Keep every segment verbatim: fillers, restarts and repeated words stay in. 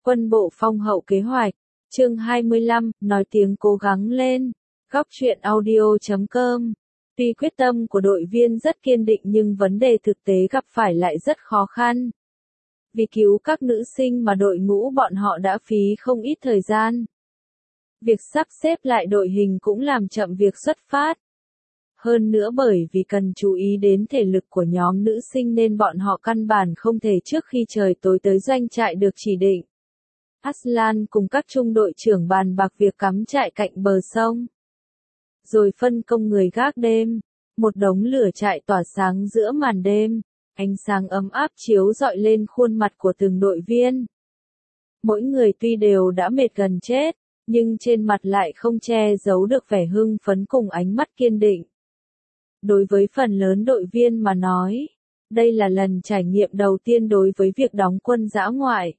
Quân bộ phong hậu kế hoạch, chương hai mươi lăm, nói tiếng cố gắng lên, góc truyện audio chấm com. Tuy quyết tâm của đội viên rất kiên định nhưng vấn đề thực tế gặp phải lại rất khó khăn. Vì cứu các nữ sinh mà đội ngũ bọn họ đã phí không ít thời gian. Việc sắp xếp lại đội hình cũng làm chậm việc xuất phát. Hơn nữa bởi vì cần chú ý đến thể lực của nhóm nữ sinh nên bọn họ căn bản không thể trước khi trời tối tới doanh trại được chỉ định. Aslan cùng các trung đội trưởng bàn bạc việc cắm trại cạnh bờ sông. Rồi phân công người gác đêm, một đống lửa trại tỏa sáng giữa màn đêm, ánh sáng ấm áp chiếu rọi lên khuôn mặt của từng đội viên. Mỗi người tuy đều đã mệt gần chết, nhưng trên mặt lại không che giấu được vẻ hưng phấn cùng ánh mắt kiên định. Đối với phần lớn đội viên mà nói, đây là lần trải nghiệm đầu tiên đối với việc đóng quân dã ngoại.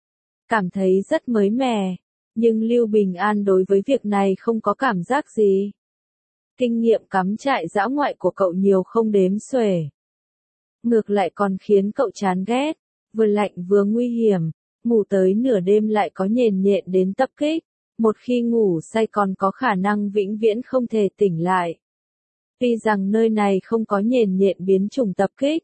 Cảm thấy rất mới mẻ, nhưng Lưu Bình An đối với việc này không có cảm giác gì. Kinh nghiệm cắm trại dã ngoại của cậu nhiều không đếm xuể. Ngược lại còn khiến cậu chán ghét, vừa lạnh vừa nguy hiểm, ngủ tới nửa đêm lại có nhện nhện đến tập kích, một khi ngủ say còn có khả năng vĩnh viễn không thể tỉnh lại. Tuy rằng nơi này không có nhện nhện biến chủng tập kích,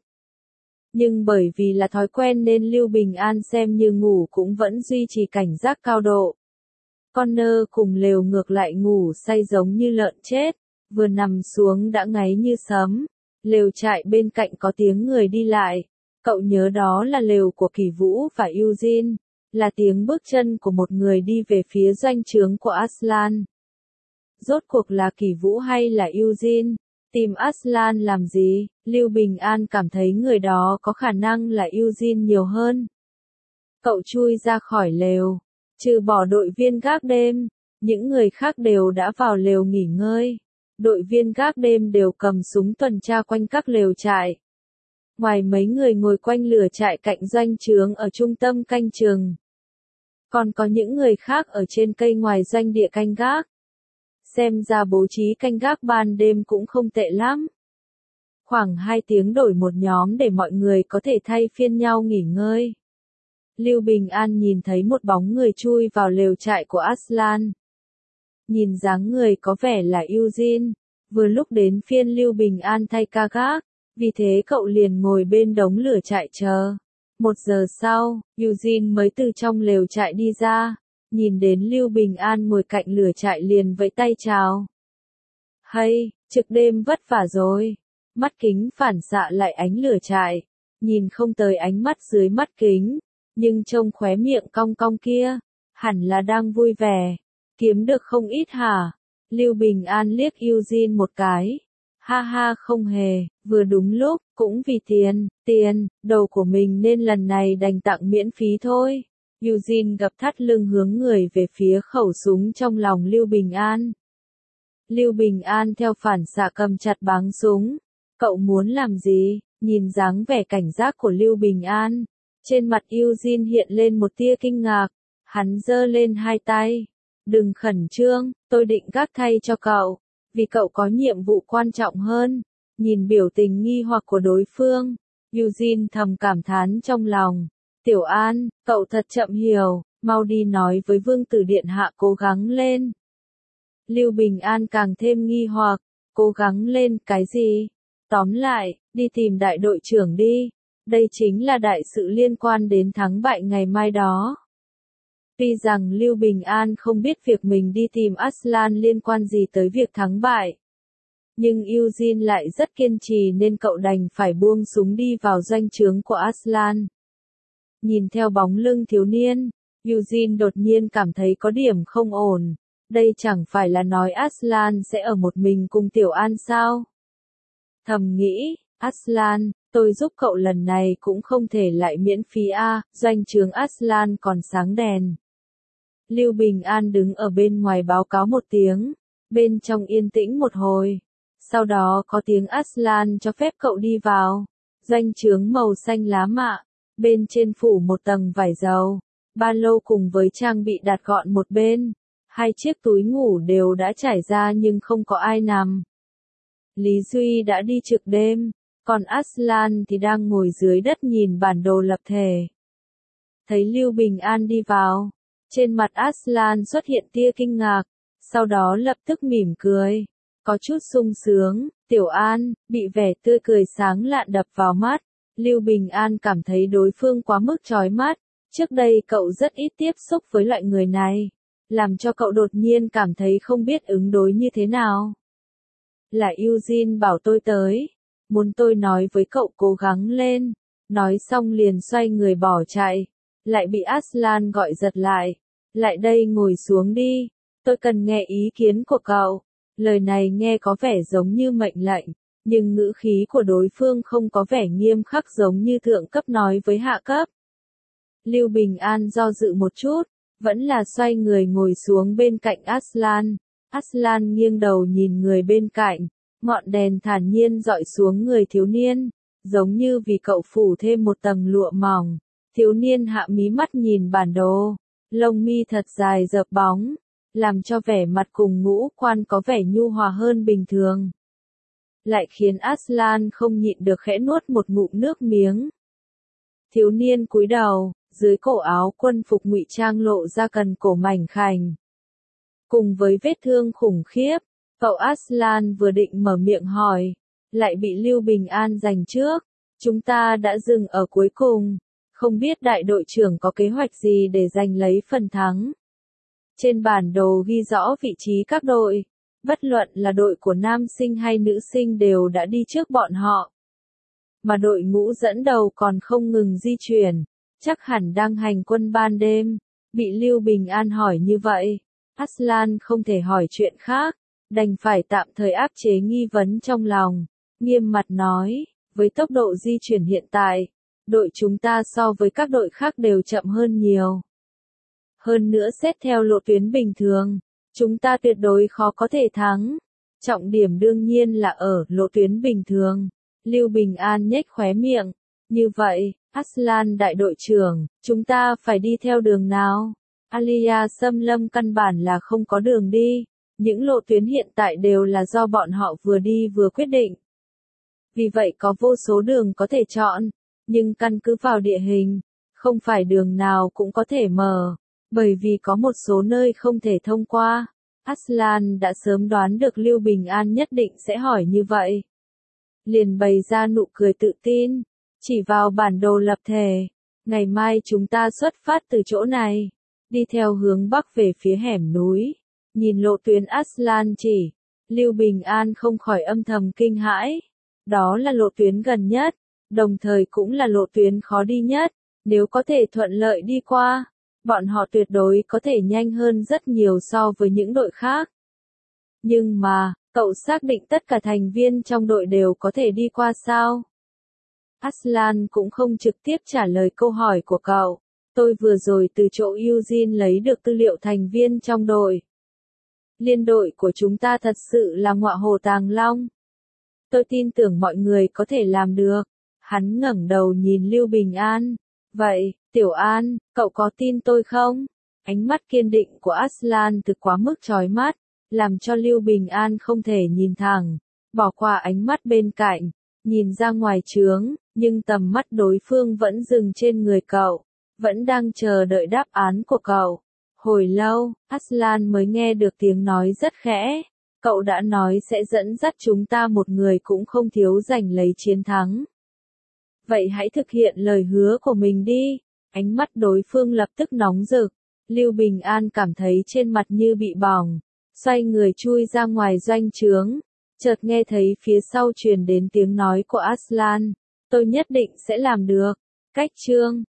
nhưng bởi vì là thói quen nên Lưu Bình An xem như ngủ cũng vẫn duy trì cảnh giác cao độ. Connor cùng lều ngược lại ngủ say giống như lợn chết, vừa nằm xuống đã ngáy như sấm. Lều trại bên cạnh có tiếng người đi lại, cậu nhớ đó là lều của Kỳ Vũ và Eugene, là tiếng bước chân của một người đi về phía doanh trướng của Aslan. Rốt cuộc là Kỳ Vũ hay là Eugene? Tìm Aslan làm gì? Lưu Bình An cảm thấy người đó có khả năng là Eugene nhiều hơn. Cậu chui ra khỏi lều, trừ bỏ đội viên gác đêm, những người khác đều đã vào lều nghỉ ngơi. Đội viên gác đêm đều cầm súng tuần tra quanh các lều trại. Ngoài mấy người ngồi quanh lửa trại cạnh doanh trướng ở trung tâm canh chừng, còn có những người khác ở trên cây ngoài doanh địa canh gác. Xem ra bố trí canh gác ban đêm cũng không tệ lắm. Khoảng hai tiếng đổi một nhóm để mọi người có thể thay phiên nhau nghỉ ngơi. Lưu Bình An nhìn thấy một bóng người chui vào lều trại của Aslan. Nhìn dáng người có vẻ là Eugene, vừa lúc đến phiên Lưu Bình An thay ca gác, vì thế cậu liền ngồi bên đống lửa trại chờ. Một giờ sau, Eugene mới từ trong lều trại đi ra, nhìn đến Lưu Bình An ngồi cạnh lửa trại liền vẫy tay chào. Hay, trực đêm vất vả rồi. Mắt kính phản xạ lại ánh lửa trại, nhìn không tới ánh mắt dưới mắt kính, nhưng trông khóe miệng cong cong kia, hẳn là đang vui vẻ. Kiếm được không ít hả? Lưu Bình An liếc Eugene một cái. Ha ha không hề, vừa đúng lúc, cũng vì tiền, tiền, đầu của mình nên lần này đành tặng miễn phí thôi. Eugene gập thắt lưng hướng người về phía khẩu súng trong lòng Lưu Bình An. Lưu Bình An theo phản xạ cầm chặt báng súng. Cậu muốn làm gì? Nhìn dáng vẻ cảnh giác của Lưu Bình An. Trên mặt Eugene hiện lên một tia kinh ngạc. Hắn giơ lên hai tay. Đừng khẩn trương, tôi định gác thay cho cậu, vì cậu có nhiệm vụ quan trọng hơn. Nhìn biểu tình nghi hoặc của đối phương, Eugene thầm cảm thán trong lòng. Tiểu An, cậu thật chậm hiểu, mau đi nói với Vương Tử Điện Hạ cố gắng lên. Lưu Bình An càng thêm nghi hoặc, cố gắng lên cái gì? Tóm lại, đi tìm đại đội trưởng đi, đây chính là đại sự liên quan đến thắng bại ngày mai đó. Tuy rằng Lưu Bình An không biết việc mình đi tìm Aslan liên quan gì tới việc thắng bại, nhưng Eugene lại rất kiên trì nên cậu đành phải buông súng đi vào doanh trướng của Aslan. Nhìn theo bóng lưng thiếu niên, Eugene đột nhiên cảm thấy có điểm không ổn. Đây chẳng phải là nói Aslan sẽ ở một mình cùng Tiểu An sao? Thầm nghĩ, Aslan, tôi giúp cậu lần này cũng không thể lại miễn phí a, doanh trướng Aslan còn sáng đèn. Lưu Bình An đứng ở bên ngoài báo cáo một tiếng, bên trong yên tĩnh một hồi. Sau đó có tiếng Aslan cho phép cậu đi vào. Doanh trướng màu xanh lá mạ, bên trên phủ một tầng vải dầu, ba lô cùng với trang bị đặt gọn một bên. Hai chiếc túi ngủ đều đã trải ra nhưng không có ai nằm. Lý Duy đã đi trực đêm, còn Aslan thì đang ngồi dưới đất nhìn bản đồ lập thể. thấy Lưu Bình An đi vào. Trên mặt Aslan xuất hiện tia kinh ngạc, sau đó lập tức mỉm cười. Có chút sung sướng, Tiểu An, bị vẻ tươi cười sáng lạn đập vào mắt. Lưu Bình An cảm thấy đối phương quá mức chói mắt. Trước đây cậu rất ít tiếp xúc với loại người này, làm cho cậu đột nhiên cảm thấy không biết ứng đối như thế nào. Là Eugene bảo tôi tới, muốn tôi nói với cậu cố gắng lên. Nói xong liền xoay người bỏ chạy, lại bị Aslan gọi giật lại. Lại đây ngồi xuống đi, tôi cần nghe ý kiến của cậu. Lời này nghe có vẻ giống như mệnh lệnh, nhưng ngữ khí của đối phương không có vẻ nghiêm khắc giống như thượng cấp nói với hạ cấp. Lưu Bình An do dự một chút, vẫn là xoay người ngồi xuống bên cạnh Aslan. Aslan nghiêng đầu nhìn người bên cạnh, ngọn đèn thản nhiên dọi xuống người thiếu niên, giống như vì cậu phủ thêm một tầng lụa mỏng. Thiếu niên hạ mí mắt nhìn bản đồ, lông mi thật dài dợp bóng, làm cho vẻ mặt cùng ngũ quan có vẻ nhu hòa hơn bình thường. Lại khiến Aslan không nhịn được khẽ nuốt một ngụm nước miếng. Thiếu niên cúi đầu, dưới cổ áo quân phục ngụy trang lộ ra cần cổ mảnh khảnh. Cùng với vết thương khủng khiếp, cậu Aslan vừa định mở miệng hỏi, lại bị Lưu Bình An giành trước. Chúng ta đã dừng ở cuối cùng, không biết đại đội trưởng có kế hoạch gì để giành lấy phần thắng. Trên bản đồ ghi rõ vị trí các đội, bất luận là đội của nam sinh hay nữ sinh đều đã đi trước bọn họ. Mà đội ngũ dẫn đầu còn không ngừng di chuyển, chắc hẳn đang hành quân ban đêm. Bị Lưu Bình An hỏi như vậy, Aslan không thể hỏi chuyện khác, đành phải tạm thời áp chế nghi vấn trong lòng, nghiêm mặt nói, với tốc độ di chuyển hiện tại, đội chúng ta so với các đội khác đều chậm hơn nhiều. Hơn nữa xét theo lộ tuyến bình thường, chúng ta tuyệt đối khó có thể thắng. Trọng điểm đương nhiên là ở lộ tuyến bình thường. Lưu Bình An nhếch khóe miệng. Như vậy, Aslan đại đội trưởng, chúng ta phải đi theo đường nào? Alia Xâm Lâm căn bản là không có đường đi. Những lộ tuyến hiện tại đều là do bọn họ vừa đi vừa quyết định. Vì vậy có vô số đường có thể chọn, nhưng căn cứ vào địa hình, không phải đường nào cũng có thể mở, bởi vì có một số nơi không thể thông qua. Aslan đã sớm đoán được Lưu Bình An nhất định sẽ hỏi như vậy. Liền bày ra nụ cười tự tin, chỉ vào bản đồ lập thể. Ngày mai chúng ta xuất phát từ chỗ này, đi theo hướng bắc về phía hẻm núi. Nhìn lộ tuyến Aslan chỉ, Lưu Bình An không khỏi âm thầm kinh hãi. Đó là lộ tuyến gần nhất, đồng thời cũng là lộ tuyến khó đi nhất. Nếu có thể thuận lợi đi qua, bọn họ tuyệt đối có thể nhanh hơn rất nhiều so với những đội khác. Nhưng mà, cậu xác định tất cả thành viên trong đội đều có thể đi qua sao? Aslan cũng không trực tiếp trả lời câu hỏi của cậu. Tôi vừa rồi từ chỗ Eugene lấy được tư liệu thành viên trong đội. Liên đội của chúng ta thật sự là ngọa hổ tàng long. Tôi tin tưởng mọi người có thể làm được. Hắn ngẩng đầu nhìn Lưu Bình An. Vậy, Tiểu An, cậu có tin tôi không? Ánh mắt kiên định của Aslan thực quá mức chói mắt, làm cho Lưu Bình An không thể nhìn thẳng, bỏ qua ánh mắt bên cạnh, nhìn ra ngoài trướng, nhưng tầm mắt đối phương vẫn dừng trên người cậu, vẫn đang chờ đợi đáp án của cậu. Hồi lâu, Aslan mới nghe được tiếng nói rất khẽ, cậu đã nói sẽ dẫn dắt chúng ta một người cũng không thiếu giành lấy chiến thắng. Vậy hãy thực hiện lời hứa của mình đi. Ánh mắt đối phương lập tức nóng rực. Lưu Bình An cảm thấy trên mặt như bị bỏng. Xoay người chui ra ngoài doanh trướng. Chợt nghe thấy phía sau truyền đến tiếng nói của Aslan. Tôi nhất định sẽ làm được. Cách chương